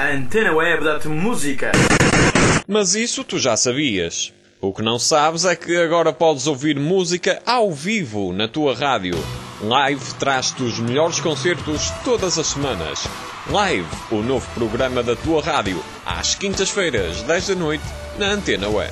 A Antena Web dá-te música. Mas isso tu já sabias. O que não sabes é que agora podes ouvir música ao vivo na tua rádio. Live traz-te os melhores concertos todas as semanas. Live, o novo programa da tua rádio, às quintas-feiras, 10 da noite, na Antena Web.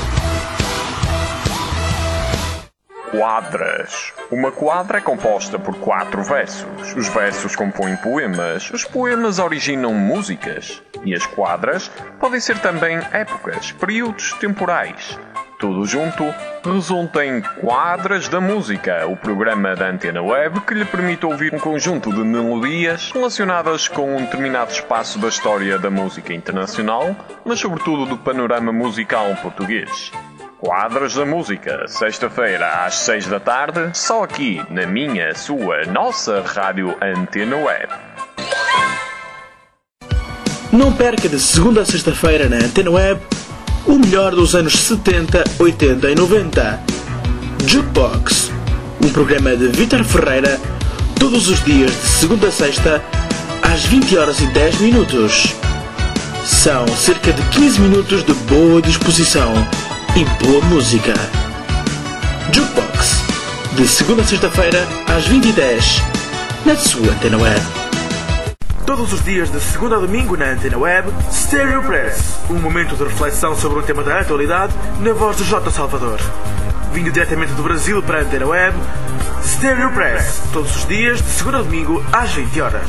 Quadras. Uma quadra é composta por 4 versos. Os versos compõem poemas, os poemas originam músicas. E as quadras podem ser também épocas, períodos temporais. Tudo junto resulta em Quadras da Música, o programa da Antena Web que lhe permite ouvir um conjunto de melodias relacionadas com um determinado espaço da história da música internacional, mas sobretudo do panorama musical português. Quadras da Música, sexta-feira às 6 da tarde, só aqui na minha, sua, nossa rádio Antena Web. Não perca de segunda a sexta-feira na Antena Web o melhor dos anos 70, 80 e 90. Jukebox, um programa de Vítor Ferreira, todos os dias de segunda a sexta, às 20h10. São cerca de 15 minutos de boa disposição e boa música. Jukebox, de segunda a sexta-feira, às 20h10, na sua Antena Web. Todos os dias de segunda a domingo na Antena Web, Stereo Press, um momento de reflexão sobre um tema da atualidade na voz de J. Salvador. Vindo diretamente do Brasil para a Antena Web, Stereo Press, todos os dias de segunda a domingo às 20h.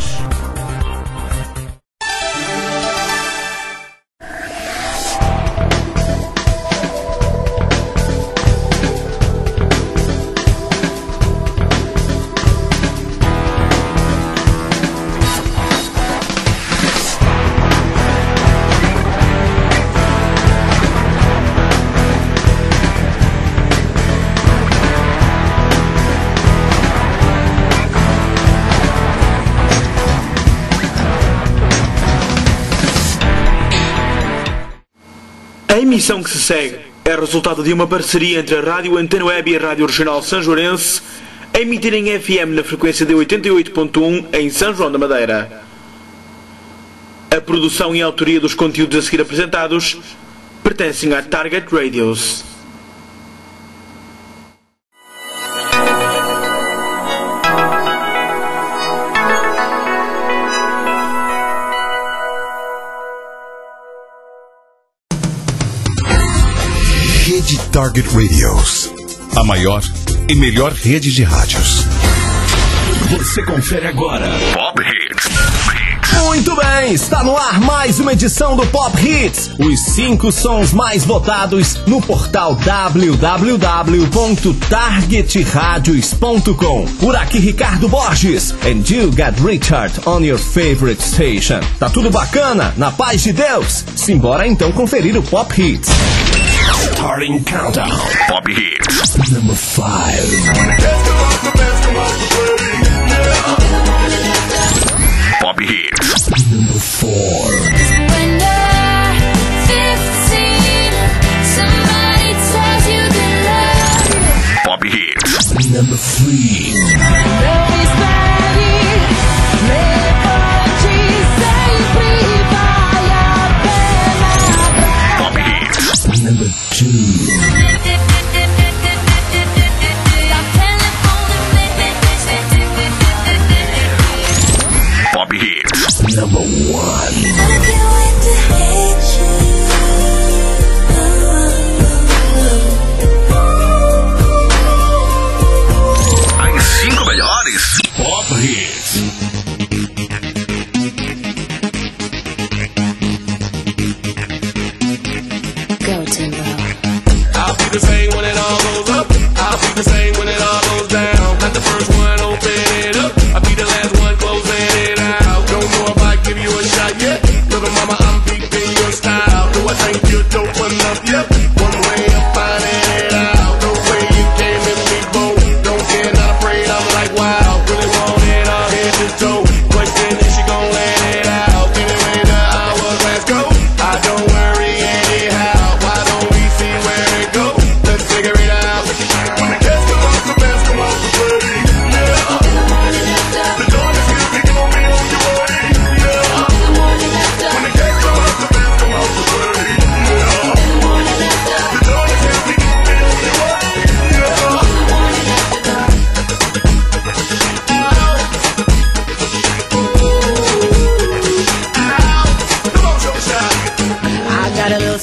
A emissão que se segue é resultado de uma parceria entre a Rádio Antena Web e a Rádio Regional Sanjoarense, a emitir em FM na frequência de 88.1 em São João da Madeira. A produção e a autoria dos conteúdos a seguir apresentados pertencem à Target Radios. Rede Target Radios, a maior e melhor rede de rádios. Você confere agora Pop Hits. Muito bem, está no ar mais uma edição do Pop Hits, os 5 sons mais votados no portal www.targetradios.com. Por aqui Ricardo Borges, and you got Richard on your favorite station. Tá tudo bacana? Na paz de Deus? Simbora então conferir o Pop Hits. Starting countdown. Pop Hits. Number 5. Pop Hits. Number 4. When you're 15, somebody tells you they love you. Pop Hits. Number 3. Feliz hoje sempre vai a pena. Pop Hits. Number 2. Pop Hits. Number 1. As 5 melhores. Pop Hits. Go, Timbo. I'll be the same when it all goes up. I'll be the same when it all goes down. Not the first one, open it up. I'll be the last one closing it out. Don't know if I give you a shot yet.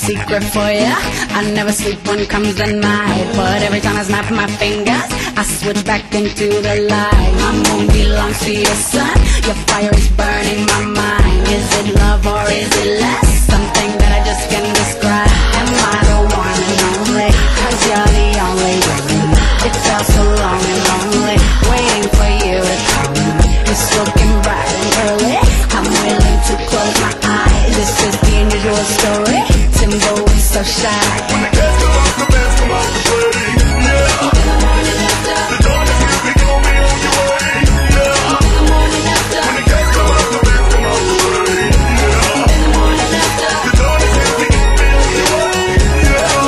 secret for ya. I never sleep when comes the night, but every time I snap my fingers, I switch back into the light. My moon belongs to your sun. Your fire is burning my mind. Is it love or is it less? Something that I just can't describe. Am I the one and only? 'Cause you're the only one. It felt so long and lonely, waiting for you to come. It's looking bright and early. I'm willing to close my eyes. This is the unusual story. Timbo is so shy. When the cats come out, the bands come out to play. Yeah. The dawn is here, we gon' be on your way. Yeah. When the cats come out, the bands come out to play. Yeah. The dawn is here, we gon' be on your way. Yeah.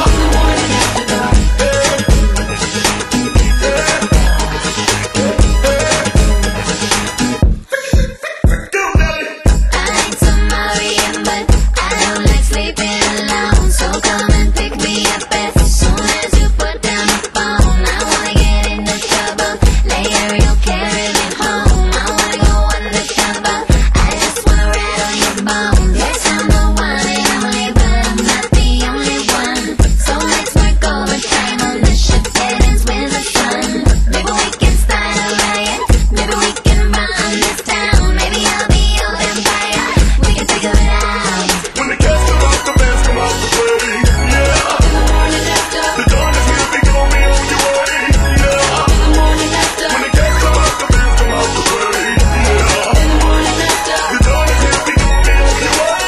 Go, Nelly. I like to marry him, but I don't like sleeping alone. So come and pick me up as soon as you put down the phone. I wanna get into trouble, later you'll carry me home. I wanna go undercover, I just wanna ride on your bone. Yes, I'm the one and only, but I'm not the only one. So let's work overtime on this shit that ends with the sun. Maybe we can start a riot, maybe we can run this town. Maybe I'll be your vampire, we can figure it out. When the cats come out, the bands come out to play. Yeah. The dawn is here, we gon' be on your way. Yeah. When the cats come out, the bands come out to play. Yeah. The dawn is here, we gon' be on your way.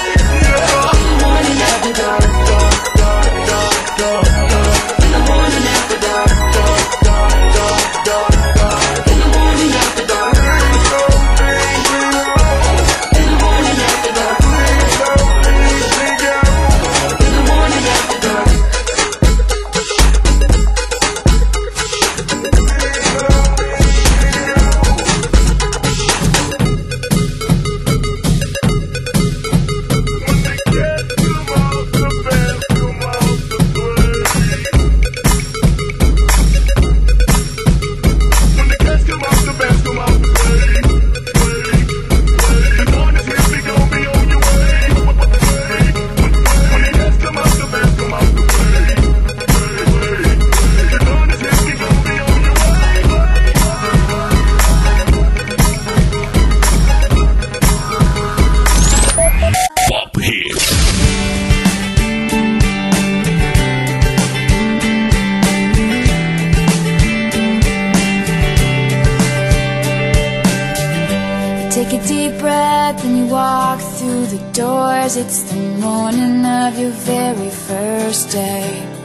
When the cats come out, the bands come out to play. The dawn is here, we gon' be on your way. When the cats come out, the bands come out to play. The dawn is here, we gon' be on your Pop Hits. Take a deep breath and you walk through the doors. It's the morning of your very first day.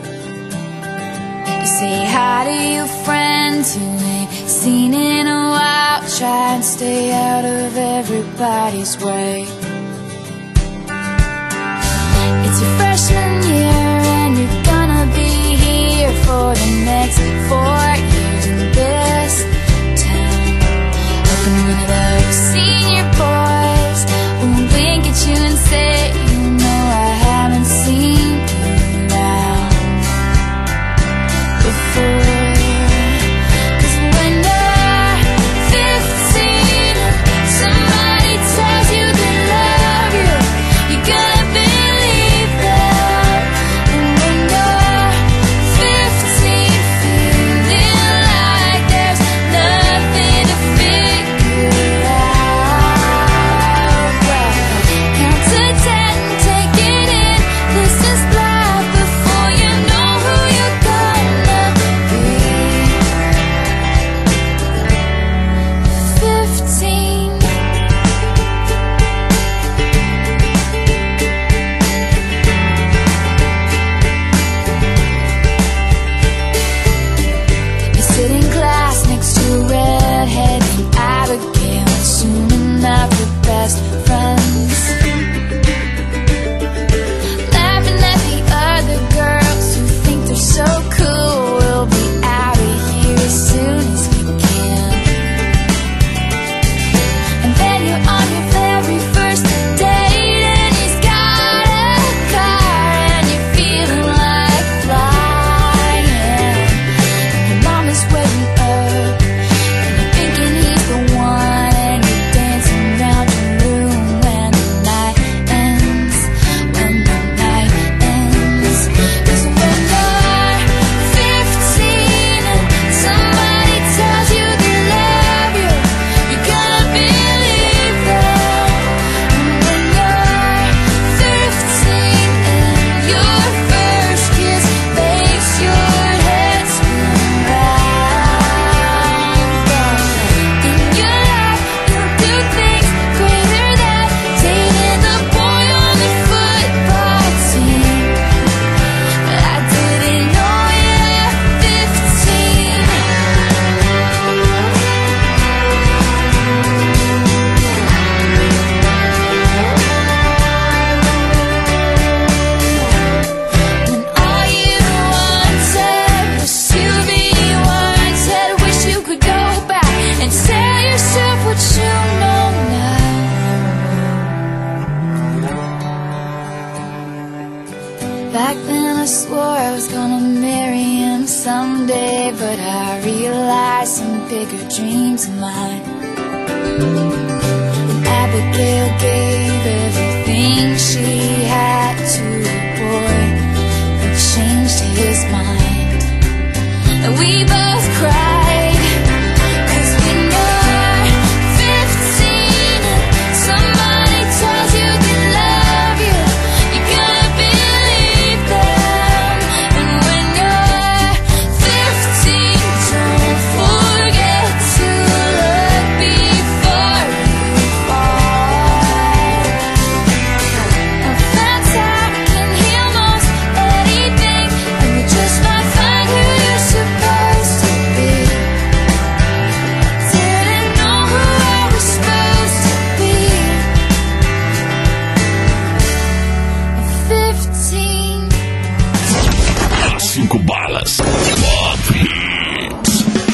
You say hi to your friends you ain't seen in a while. Try and stay out of everybody's way. It's your freshman year and you're gonna be here for the next 4 years in this town. Hoping one of those senior boys will wink at you and say, you know I haven't seen you around before. 'Cause when you're 15, somebody tells you they love you, you're gonna believe them. And when you're 15, feeling like there's nothing to figure out, well, count to 10, take it in. This is life before you know who you're gonna be. 15. You sit in class next to a redhead named Abigail, soon enough your best friends. Laughing at the other girls who think they're so cool. We'll be out of here as soon as we can. And then you're on your very first date and he's got a car and you're feeling like flying. Your mom is waiting up and you're thinking he's the one and you're dancing around your room Back then I swore I was gonna marry him someday, but I realized some bigger dreams of mine. And Abigail gave everything she had to a boy who changed his mind. And we both cried, 'cause when you're 15 and somebody tells you they love you, you gotta believe them. And when you're 15, don't forget to look before you fall. Now that's how you can heal most anything, and you just might find who you're supposed to be. Didn't know who I was supposed to be at 15. 5 balas. Pop Hits.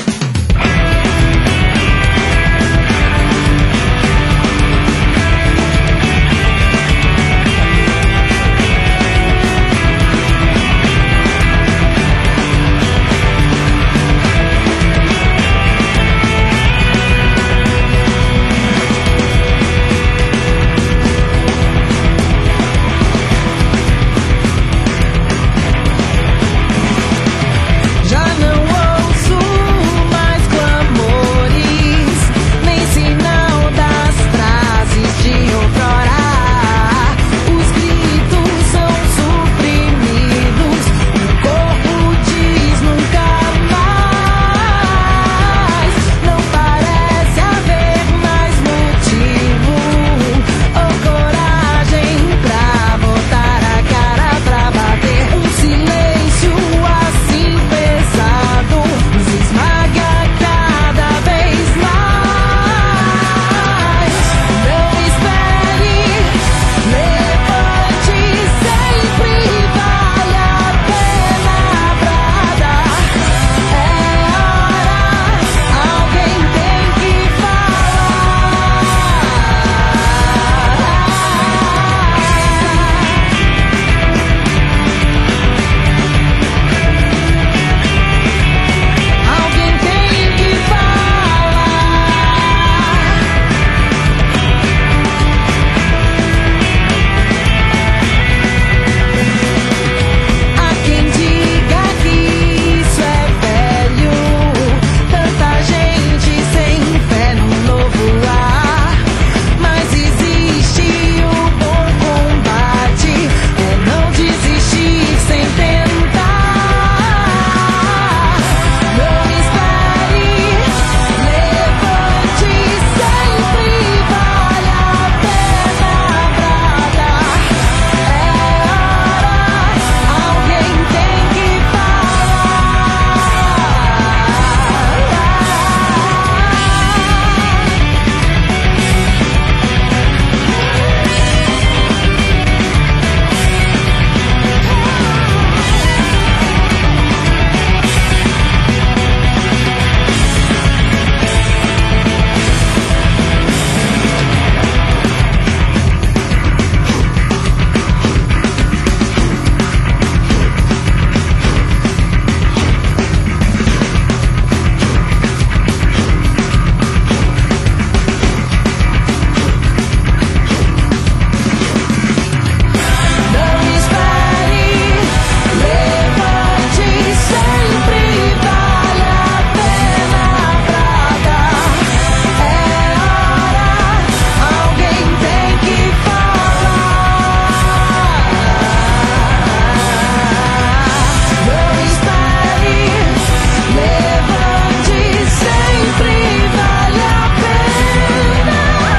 Já não ouço mais clamores, nem sinal das frases de outrora. Os gritos são suprimidos, o corpo diz nunca mais. Não parece haver mais motivo ou coragem pra botar a cara pra bater. Um silêncio assim pesado nos esmaga cada vez mais. Não espere, levante, sempre vale a pena brada. É hora, alguém tem que Alguém tem que Há quem diga que isso é velho, tanta gente sem fé no novo ar. Mas existe o bom combate, é não desistir sem tentar. Não espere, levante, sempre vale a pena brada. É hora, alguém tem que Não espere, levante, sempre vale a pena brada. É hora, alguém tem que falar. Não espere, levante, sempre vale a pena.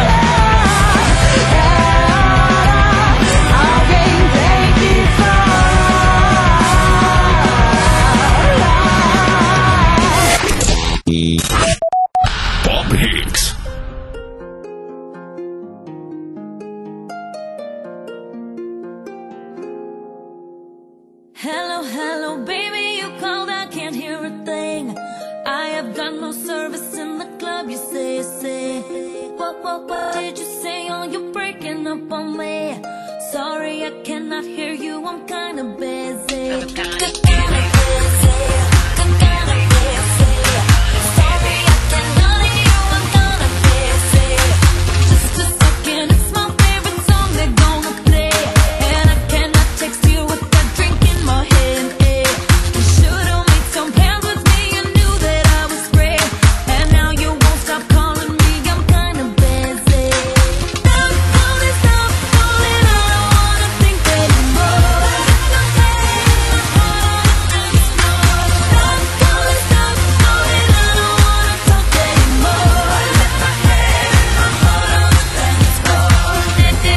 É hora, alguém tem que falar. Pop Hits. Hello, hello, baby, you called, I can't hear a thing. I have got no service in the club, you say. What did you say? Oh, you're breaking up on me. Sorry, I cannot cannot hear you, I'm kinda busy. Sorry, I cannot hear you, I'm kinda busy. Just a second, it's my favorite song they're gonna play, and I cannot text you with that drink in my hand. You should've made some plans with me, you knew that I was great, and now you won't stop calling me, I'm kinda busy. Stop calling, I don't wanna think anymore. Stop calling, stop calling, I don't wanna talk anymore. Stop telephoning me.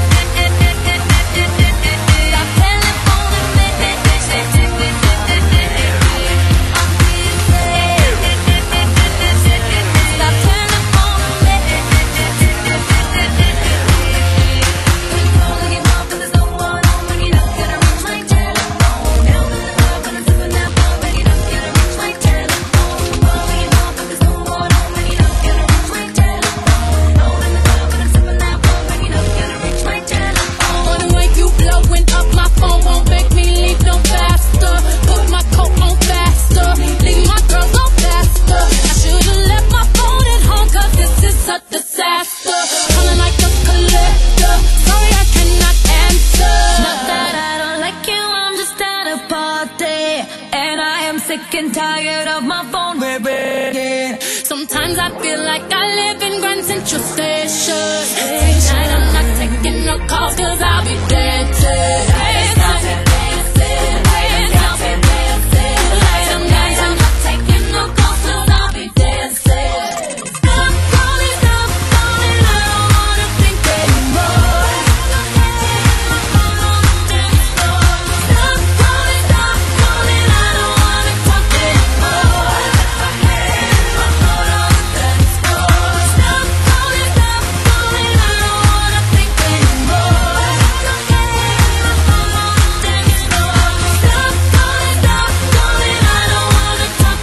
Wanna wake you blowing up my phone won't make me leave no faster. Put my coat on faster, leave my girls on faster. I should've left my phone at home 'cause this is a disaster. Calling like a collector, sorry I cannot answer. Not that I don't like you, I'm just at a party, and I am sick and tired of my phone ringing. Sometimes I feel like I live in Grand Central Station. Tonight I'm not taking no calls 'cause I'll be dancing. Some nights I'm not taking no calls 'cause I'll be dancing. Stop calling, I don't wanna think anymore. Stop calling, I don't wanna talk anymore. Stop calling, I don't wanna think anymore. Stop calling, I don't wanna talk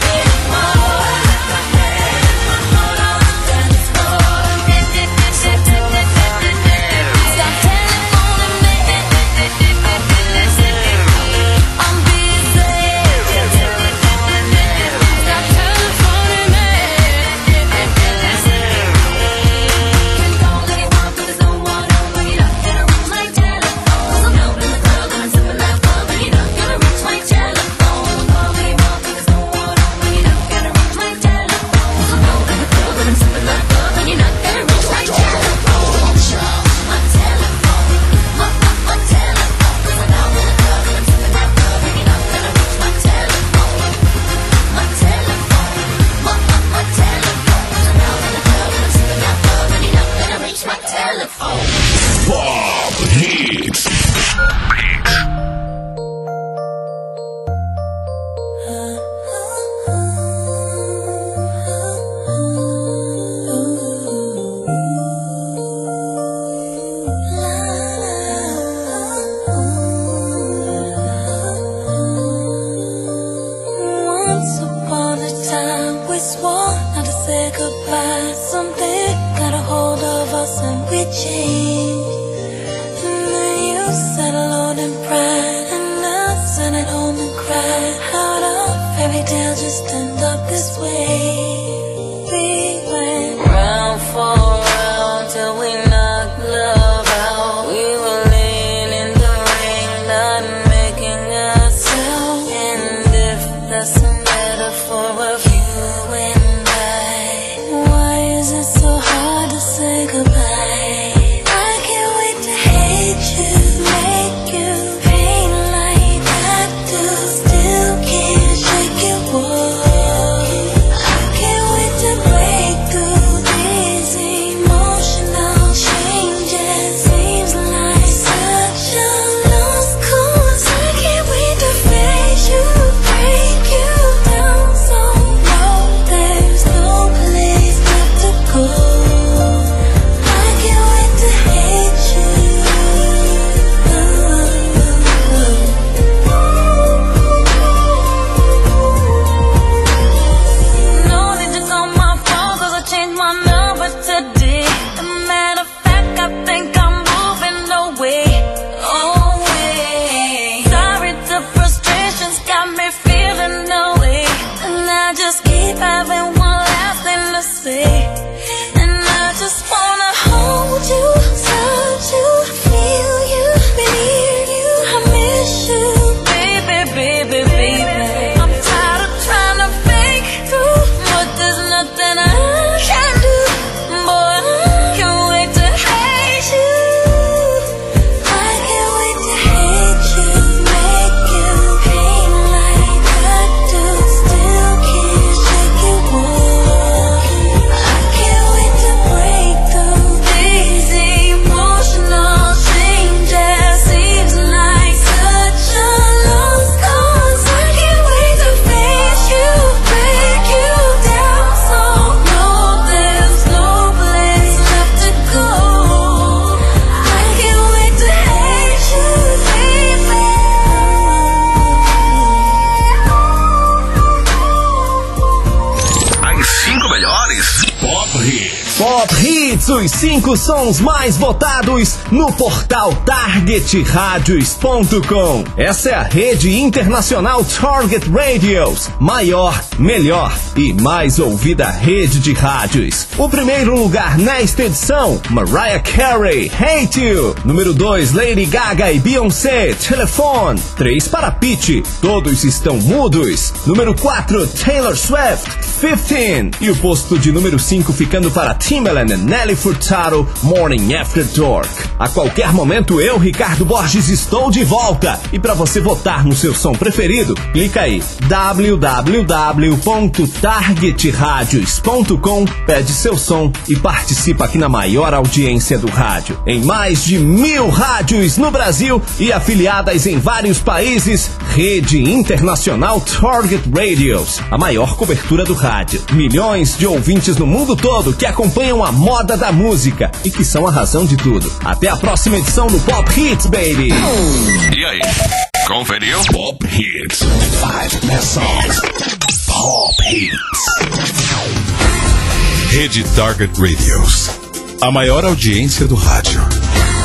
Pop Hits. Once upon a time, we swore not to say goodbye. Something got a hold of us and we changed. And then you sat alone in pride, and I sat at home and cried. How'd a fairy tale just end up this way? We went round for round till we knocked love out. We were laying in the ring, not making a sound. And if that's a metaphor of you and I, why is it so hard to say goodbye? I can't wait to hate you, make you pain like I do. Still can't shake it, whoa. I can't os 5 sons mais votados no portal targetradios.com. Essa é a rede internacional Target Radios, maior, melhor e mais ouvida rede de rádios. O primeiro lugar nesta edição, Mariah Carey, Hate You. Número 2, Lady Gaga e Beyoncé, Telephone. 3 para Pitty, Todos Estão Mudos. Número 4, Taylor Swift, 15. E o posto de número 5 ficando para Timbaland e Nelly Furtado, Morning After Dark. A qualquer momento eu, Ricardo Borges, estou de volta. E para você votar no seu som preferido, clica aí, www.targetradios.com, pede seu som e participa aqui na maior audiência do rádio. Em mais de 1000 rádios no Brasil e afiliadas em vários países, Rede Internacional Target Radios, a maior cobertura do rádio. Milhões de ouvintes no mundo todo que acompanham a moda da música e que são a razão de tudo. Até a próxima edição do Pop Hits, baby! E aí? Conferiu? Pop Hits. 5 best songs. Pop Hits. Rede Target Radios. A maior audiência do rádio.